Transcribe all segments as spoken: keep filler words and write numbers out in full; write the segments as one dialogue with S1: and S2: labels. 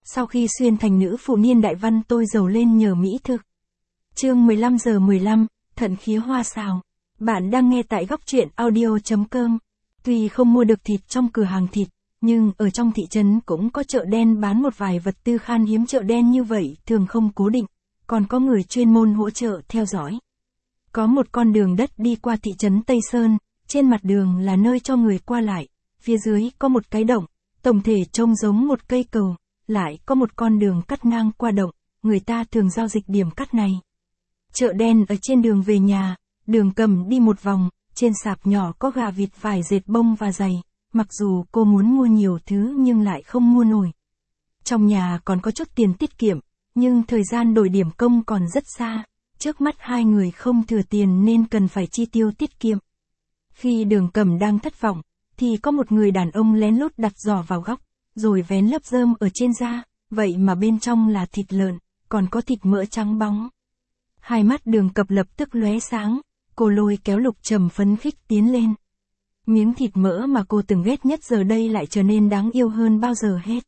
S1: Sau khi xuyên thành nữ phụ niên đại văn tôi giàu lên nhờ mỹ thực. Chương mười lăm giờ mười lăm, thận khía hoa xào. Bạn đang nghe tại góc truyện audio chấm com. Tuy không mua được thịt trong cửa hàng thịt, nhưng ở trong thị trấn cũng có chợ đen bán một vài vật tư khan hiếm. Chợ đen như vậy thường không cố định, còn có người chuyên môn hỗ trợ theo dõi. Có một con đường đất đi qua thị trấn Tây Sơn, trên mặt đường là nơi cho người qua lại, phía dưới có một cái động, tổng thể trông giống một cây cầu, lại có một con đường cắt ngang qua động, người ta thường giao dịch điểm cắt này. Chợ đen ở trên đường về nhà, Đường Cầm đi một vòng, trên sạp nhỏ có gà vịt vải dệt bông và giày, mặc dù cô muốn mua nhiều thứ nhưng lại không mua nổi. Trong nhà còn có chút tiền tiết kiệm, nhưng thời gian đổi điểm công còn rất xa, trước mắt hai người không thừa tiền nên cần phải chi tiêu tiết kiệm. Khi Đường Cầm đang thất vọng, thì có một người đàn ông lén lút đặt giò vào góc, rồi vén lớp rơm ở trên da, vậy mà bên trong là thịt lợn, còn có thịt mỡ trắng bóng. Hai mắt Đường Cập lập tức lóe sáng, cô lôi kéo Lục Trầm phấn khích tiến lên. Miếng thịt mỡ mà cô từng ghét nhất giờ đây lại trở nên đáng yêu hơn bao giờ hết.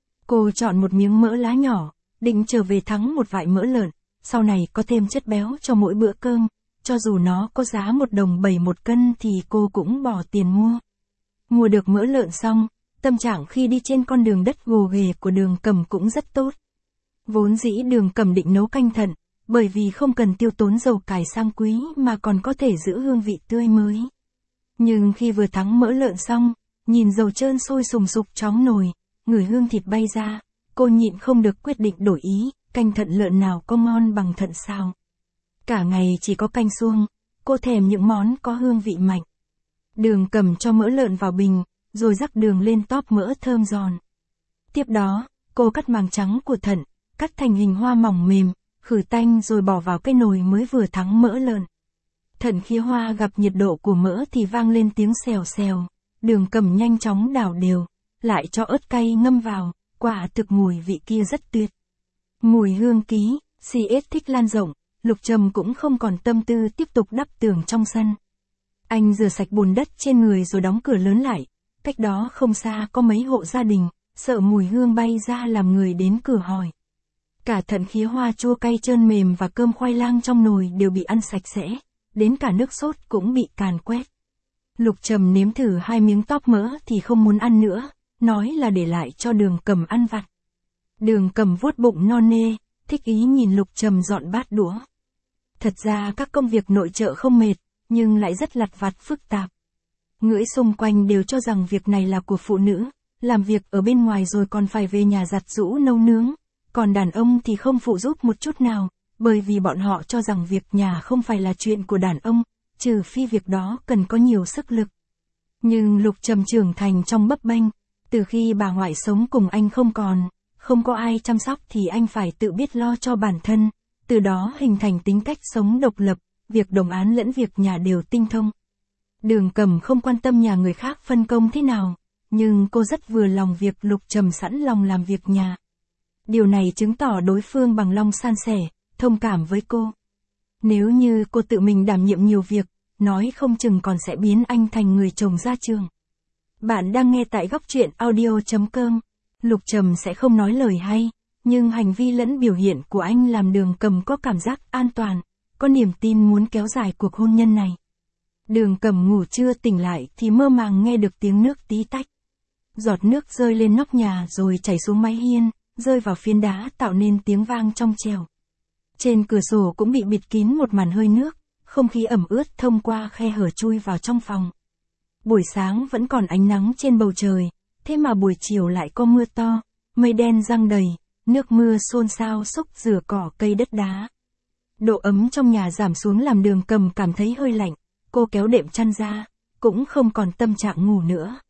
S1: Cô chọn một miếng mỡ lá nhỏ, định trở về thắng một vại mỡ lợn, sau này có thêm chất béo cho mỗi bữa cơm, cho dù nó có giá một đồng bảy một cân thì cô cũng bỏ tiền mua. Mua được mỡ lợn xong, tâm trạng khi đi trên con đường đất gồ ghề của Đường Cầm cũng rất tốt. Vốn dĩ Đường Cầm định nấu canh thận, bởi vì không cần tiêu tốn dầu cải sang quý mà còn có thể giữ hương vị tươi mới. Nhưng khi vừa thắng mỡ lợn xong, nhìn dầu trơn sôi sùng sục chóng nồi, ngửi hương thịt bay ra, cô nhịn không được quyết định đổi ý, canh thận lợn nào có ngon bằng thận sao. Cả ngày chỉ có canh suông, cô thèm những món có hương vị mạnh. Đường Cầm cho mỡ lợn vào bình, rồi rắc đường lên tóp mỡ thơm giòn. Tiếp đó, cô cắt màng trắng của thận, cắt thành hình hoa mỏng mềm, khử tanh rồi bỏ vào cái nồi mới vừa thắng mỡ lợn. Thận khía hoa gặp nhiệt độ của mỡ thì vang lên tiếng xèo xèo, Đường Cầm nhanh chóng đảo đều, lại cho ớt cay ngâm vào, quả thực mùi vị kia rất tuyệt. Mùi hương ký, xì ết thích lan rộng, Lục Trầm cũng không còn tâm tư tiếp tục đắp tường trong sân. Anh rửa sạch bùn đất trên người rồi đóng cửa lớn lại, cách đó không xa có mấy hộ gia đình, sợ mùi hương bay ra làm người đến cửa hỏi. Cả thận khía hoa chua cay trơn mềm và cơm khoai lang trong nồi đều bị ăn sạch sẽ, đến cả nước sốt cũng bị càn quét. Lục Trầm nếm thử hai miếng tóp mỡ thì không muốn ăn nữa, nói là để lại cho Đường Cầm ăn vặt. Đường Cầm vuốt bụng non nê, thích ý nhìn Lục Trầm dọn bát đũa. Thật ra các công việc nội trợ không mệt, nhưng lại rất lặt vặt phức tạp. Ngửi xung quanh đều cho rằng việc này là của phụ nữ, làm việc ở bên ngoài rồi còn phải về nhà giặt giũ nấu nướng, còn đàn ông thì không phụ giúp một chút nào, bởi vì bọn họ cho rằng việc nhà không phải là chuyện của đàn ông, trừ phi việc đó cần có nhiều sức lực. Nhưng Lục Trầm trưởng thành trong bấp bênh, từ khi bà ngoại sống cùng anh không còn, không có ai chăm sóc thì anh phải tự biết lo cho bản thân, từ đó hình thành tính cách sống độc lập, việc đồng áng lẫn việc nhà đều tinh thông. Đường Cầm không quan tâm nhà người khác phân công thế nào, nhưng cô rất vừa lòng việc Lục Trầm sẵn lòng làm việc nhà. Điều này chứng tỏ đối phương bằng lòng san sẻ, thông cảm với cô. Nếu như cô tự mình đảm nhiệm nhiều việc, nói không chừng còn sẽ biến anh thành người chồng ra trường. Bạn đang nghe tại góc truyện audio chấm com. Lục Trầm sẽ không nói lời hay, nhưng hành vi lẫn biểu hiện của anh làm Đường Cầm có cảm giác an toàn, có niềm tin muốn kéo dài cuộc hôn nhân này. Đường Cầm ngủ trưa tỉnh lại thì mơ màng nghe được tiếng nước tí tách. Giọt nước rơi lên nóc nhà rồi chảy xuống mái hiên, rơi vào phiến đá tạo nên tiếng vang trong trẻo. Trên cửa sổ cũng bị bịt kín một màn hơi nước, không khí ẩm ướt thông qua khe hở chui vào trong phòng. Buổi sáng vẫn còn ánh nắng trên bầu trời, thế mà buổi chiều lại có mưa to, mây đen giăng đầy, nước mưa xôn xao xúc rửa cỏ cây đất đá. Độ ấm trong nhà giảm xuống làm Đường Cầm cảm thấy hơi lạnh, cô kéo đệm chăn ra, cũng không còn tâm trạng ngủ nữa.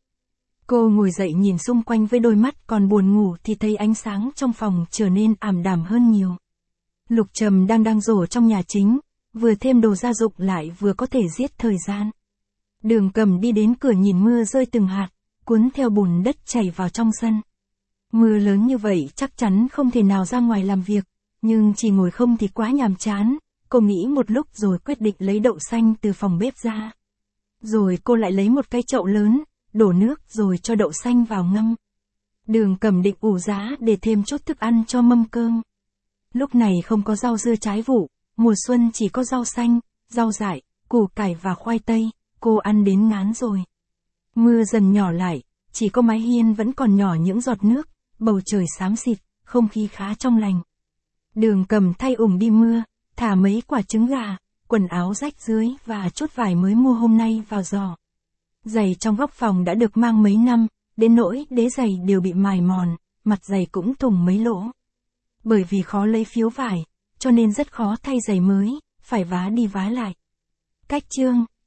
S1: Cô ngồi dậy nhìn xung quanh với đôi mắt còn buồn ngủ thì thấy ánh sáng trong phòng trở nên ảm đạm hơn nhiều. Lục Trầm đang đang rổ trong nhà chính, vừa thêm đồ gia dụng lại vừa có thể giết thời gian. Đường Cầm đi đến cửa nhìn mưa rơi từng hạt, cuốn theo bùn đất chảy vào trong sân. Mưa lớn như vậy chắc chắn không thể nào ra ngoài làm việc, nhưng chỉ ngồi không thì quá nhàm chán, cô nghĩ một lúc rồi quyết định lấy đậu xanh từ phòng bếp ra. Rồi cô lại lấy một cái chậu lớn, đổ nước rồi cho đậu xanh vào ngâm. Đường Cẩm định ủ giá để thêm chút thức ăn cho mâm cơm. Lúc này không có rau dưa trái vụ, mùa xuân chỉ có rau xanh, rau dại, củ cải và khoai tây, cô ăn đến ngán rồi. Mưa dần nhỏ lại, chỉ có mái hiên vẫn còn nhỏ những giọt nước, bầu trời xám xịt, không khí khá trong lành. Đường Cẩm thay ủng đi mưa, thả mấy quả trứng gà, quần áo rách dưới và chút vải mới mua hôm nay vào giỏ. Giày trong góc phòng đã được mang mấy năm, đến nỗi đế giày đều bị mài mòn, mặt giày cũng thủng mấy lỗ. Bởi vì khó lấy phiếu vải, cho nên rất khó thay giày mới, phải vá đi vá lại. Cách chương,